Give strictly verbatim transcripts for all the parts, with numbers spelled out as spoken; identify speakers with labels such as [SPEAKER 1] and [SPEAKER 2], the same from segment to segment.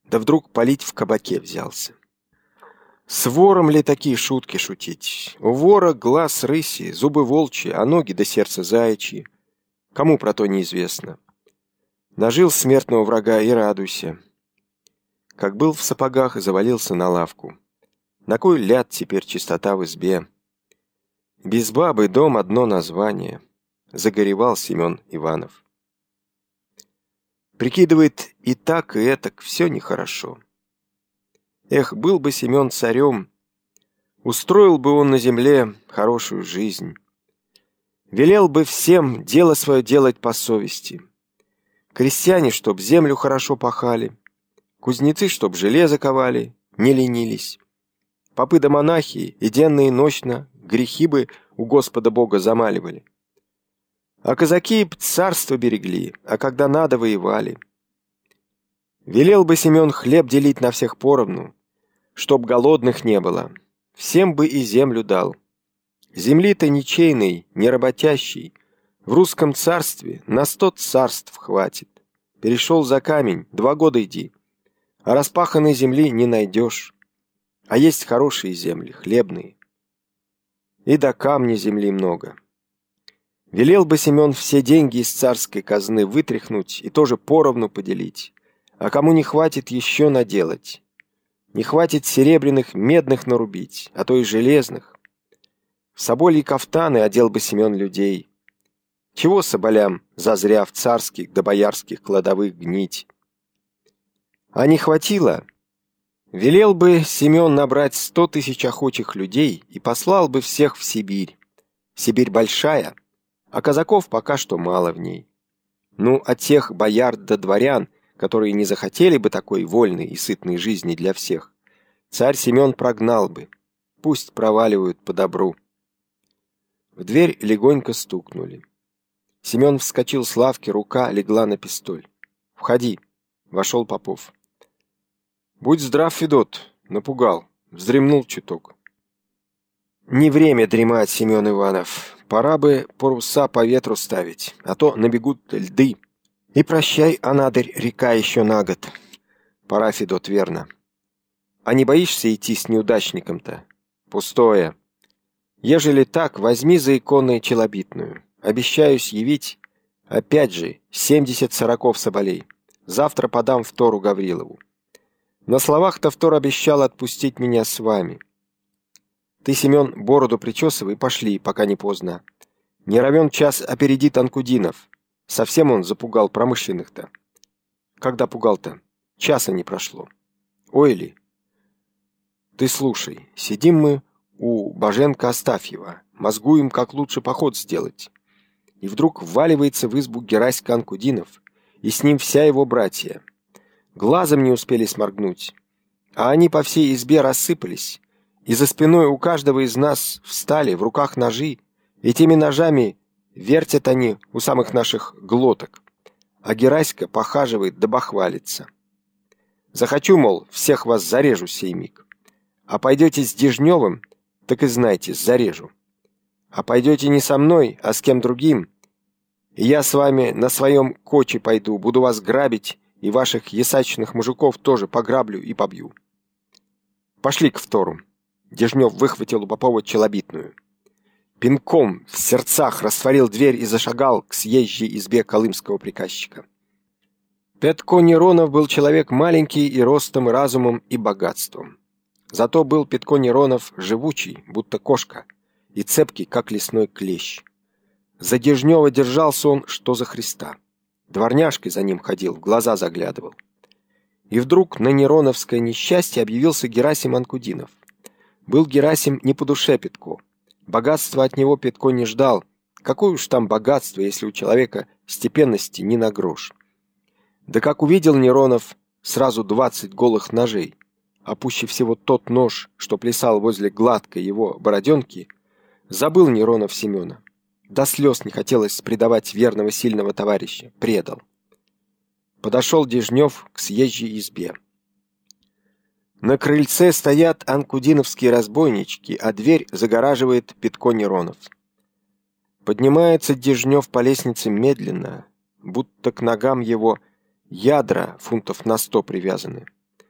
[SPEAKER 1] да вдруг палить в кабаке взялся. С вором ли такие шутки шутить? У вора глаз рыси, зубы волчьи, а ноги до сердца заячьи. Кому про то неизвестно. Нажил смертного врага и радуйся. Как был в сапогах и завалился на лавку. На кой ляд теперь чистота в избе? Без бабы дом одно название. Загоревал Семен Иванов. Прикидывает и так, и этак, все нехорошо. Эх, был бы Семен царем, устроил бы он на земле хорошую жизнь. Велел бы всем дело свое делать по совести. Крестьяне, чтоб землю хорошо пахали, кузнецы, чтоб железо ковали, не ленились. Попы да монахи и денно и ночно грехи бы у Господа Бога замаливали. А казаки царство берегли, а когда надо, воевали. Велел бы Семен хлеб делить на всех поровну, чтоб голодных не было, всем бы и землю дал. Земли-то ничейной, не работящей, в русском царстве на сто царств хватит. Перешел за камень, два года иди, а распаханной земли не найдешь. А есть хорошие земли, хлебные. И до камня земли много. Велел бы Семен все деньги из царской казны вытряхнуть и тоже поровну поделить, а кому не хватит, еще наделать. Не хватит серебряных, медных нарубить, а то и железных. В собольи кафтаны одел бы Семен людей. Чего соболям зазря в царских да боярских кладовых гнить? А не хватило? Велел бы Семен набрать сто тысяч охочих людей и послал бы всех в Сибирь. Сибирь большая, а казаков пока что мало в ней. Ну, а тех бояр да дворян, которые не захотели бы такой вольной и сытной жизни для всех, царь Семен прогнал бы. Пусть проваливают по добру. В дверь легонько стукнули. Семен вскочил с лавки, рука легла на пистоль. «Входи», — вошел Попов. «Будь здрав, Федот», — напугал, вздремнул чуток. «Не время дремать, Семен Иванов. Пора бы паруса по ветру ставить, а то набегут льды. И прощай, Анадырь, река еще на год. Пора, Федот, верно. А не боишься идти с неудачником-то? Пустое. Ежели так, возьми за иконой челобитную. Обещаюсь явить, опять же, семьдесят сороков соболей. Завтра подам в Тору Гаврилову. На словах-то Втор обещал отпустить меня с вами. Ты, Семен, бороду причесывай, пошли, пока не поздно. Не равен час опередит Анкудинов. Совсем он запугал промышленных-то. Когда пугал-то? Часа не прошло. Ой ли? Ты слушай, сидим мы у Боженко Астафьева, мозгуем, как лучше поход сделать. И вдруг вваливается в избу Гераська Анкудинов, и с ним вся его братья. Глазом не успели сморгнуть, а они по всей избе рассыпались, и за спиной у каждого из нас встали в руках ножи, и теми ножами вертят они у самых наших глоток, а Гераська похаживает да бахвалится. Захочу, мол, всех вас зарежу сей миг, а пойдете с Дежневым, так и знайте, зарежу. А пойдете не со мной, а с кем другим, и я с вами на своем коче пойду, буду вас грабить, и ваших ясачных мужиков тоже пограблю и побью. Пошли к Втору. Дежнев выхватил у Попова челобитную. Пинком в сердцах растворил дверь и зашагал к съезжей избе колымского приказчика. Петко Неронов был человек маленький и ростом, и разумом, и богатством. Зато был Петко Неронов живучий, будто кошка, и цепкий, как лесной клещ. За Дежнева держался он, что за Христа. Дворняжкой за ним ходил, в глаза заглядывал. И вдруг на нероновское несчастье объявился Герасим Анкудинов. Был Герасим не по душе Петко. Богатства от него Петко не ждал. Какое уж там богатство, если у человека степенности не на грош. Да как увидел Неронов сразу двадцать голых ножей, а пуще всего тот нож, что плясал возле гладкой его бороденки, забыл Неронов Семена. До слез не хотелось предавать верного сильного товарища. Предал. Подошел Дежнев к съезжей избе. На крыльце стоят анкудиновские разбойнички, а дверь загораживает Петко Неронов. Поднимается Дежнев по лестнице медленно, будто к ногам его ядра фунтов на сто привязаны.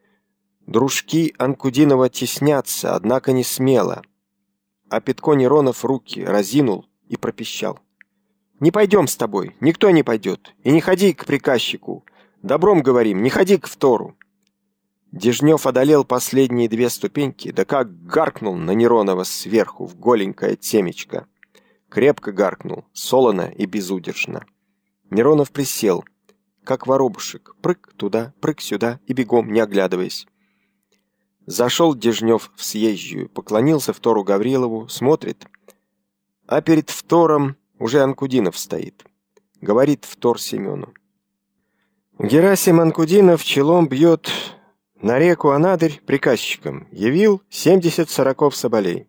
[SPEAKER 1] Дружки Анкудинова теснятся, однако не смело. А Петко Неронов руки разинул и пропищал: «Не пойдем с тобой, никто не пойдет, и не ходи к приказчику. Добром говорим, не ходи к втору». Дежнев одолел последние две ступеньки, да как гаркнул на Неронова сверху в голенькое темечко. Крепко гаркнул, солоно и безудержно. Неронов присел, как воробушек, прыг туда, прыг сюда и бегом, не оглядываясь. Зашел Дежнев в съезжую, поклонился втору Гаврилову, смотрит, а перед втором уже Анкудинов стоит. Говорит втор Семену: «Герасим Анкудинов челом бьет на реку Анадырь приказчиком. Явил семьдесят сороков соболей».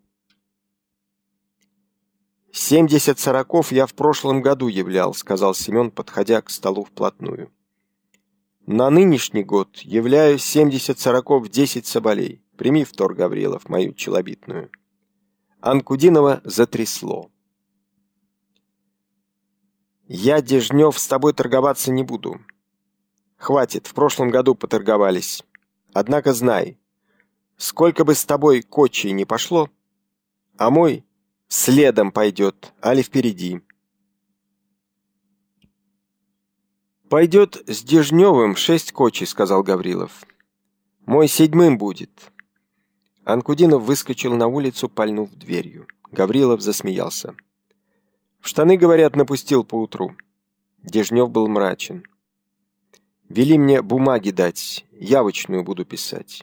[SPEAKER 1] «Семьдесят сороков я в прошлом году являл», — сказал Семен, подходя к столу вплотную. «На нынешний год являю семьдесят сороков десять соболей. Прими втор Гаврилов мою челобитную». Анкудинова затрясло. «Я, Дежнев, с тобой торговаться не буду. Хватит, в прошлом году поторговались. Однако знай, сколько бы с тобой кочей не пошло, а мой следом пойдет, али впереди». «Пойдет с Дежневым шесть кочей», — сказал Гаврилов. «Мой седьмым будет». Анкудинов выскочил на улицу, пальнув дверью. Гаврилов засмеялся. «В штаны, говорят, напустил поутру». Дежнев был мрачен. «Вели мне бумаги дать, явочную буду писать».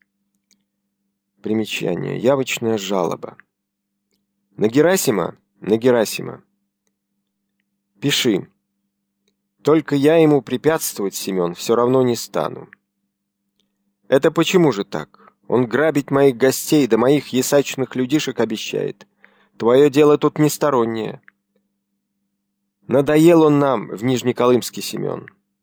[SPEAKER 1] Примечание. Явочная жалоба. «На Герасима? На Герасима». «Пиши. Только я ему препятствовать, Семен, все равно не стану». «Это почему же так? Он грабить моих гостей да моих ясачных людишек обещает. Твое дело тут не стороннее». «Надоел он нам в Нижнеколымске, Семен.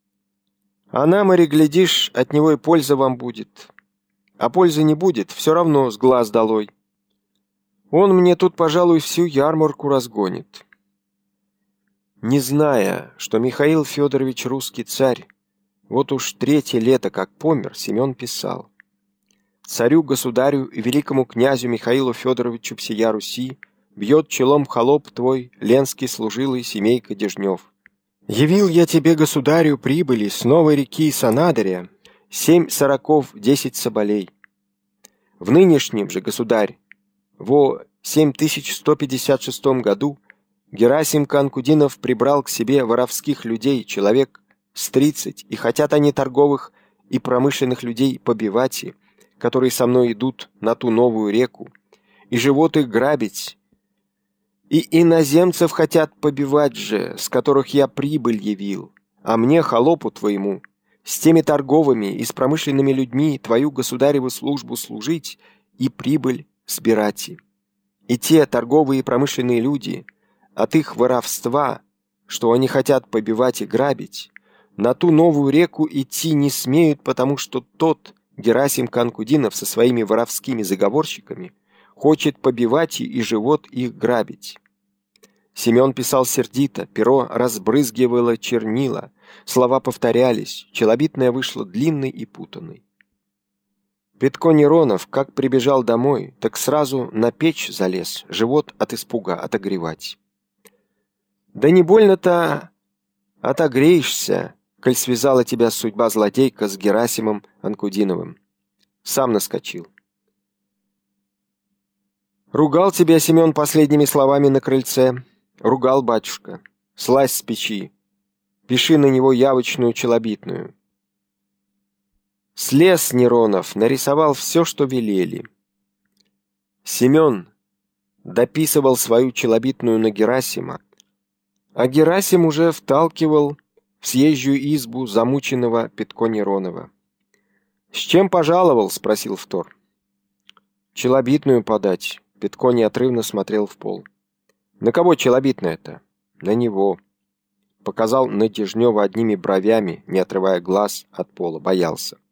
[SPEAKER 1] А нам, и глядишь, от него и польза вам будет. А пользы не будет, все равно с глаз долой. Он мне тут, пожалуй, всю ярмарку разгонит». Не зная, что Михаил Федорович русский царь, вот уж третье лето как помер, Семен писал: «Царю-государю и великому князю Михаилу Федоровичу всея Руси бьет челом холоп твой, ленский служилый семейка Дежнев. Явил я тебе, государю, прибыли с новой реки Санадаря семь сороков десять соболей. В нынешнем же, государь, во семь тысяч сто пятьдесят шестом году Герасим Анкудинов прибрал к себе воровских людей, человек с тридцать, и хотят они торговых и промышленных людей побивать, и, которые со мной идут на ту новую реку, и живот их грабить, и иноземцев хотят побивать же, с которых я прибыль явил, а мне, холопу твоему, с теми торговыми и с промышленными людьми твою государеву службу служить и прибыль сбирать. И те торговые и промышленные люди от их воровства, что они хотят побивать и грабить, на ту новую реку идти не смеют, потому что тот Герасим Анкудинов со своими воровскими заговорщиками хочет побивать и живот их грабить». Семен писал сердито, перо разбрызгивало чернила, слова повторялись, челобитная вышла длинной и путанной. Петко Неронов, как прибежал домой, так сразу на печь залез, живот от испуга отогревать. «Да не больно-то отогреешься, коль связала тебя судьба злодейка с Герасимом Анкудиновым». Сам наскочил. «Ругал тебя Семен последними словами на крыльце». «Ругал, батюшка. Слазь с печи. Пиши на него явочную челобитную». Слез Неронов, нарисовал все, что велели. Семен дописывал свою челобитную на Герасима, а Герасим уже вталкивал в съезжую избу замученного Петко Неронова. «С чем пожаловал?» — спросил втор. «Челобитную подать». Петко неотрывно смотрел в пол. «На кого челобитная-то?» «На него». Показал на Дежнева одними бровями, не отрывая глаз от пола, боялся.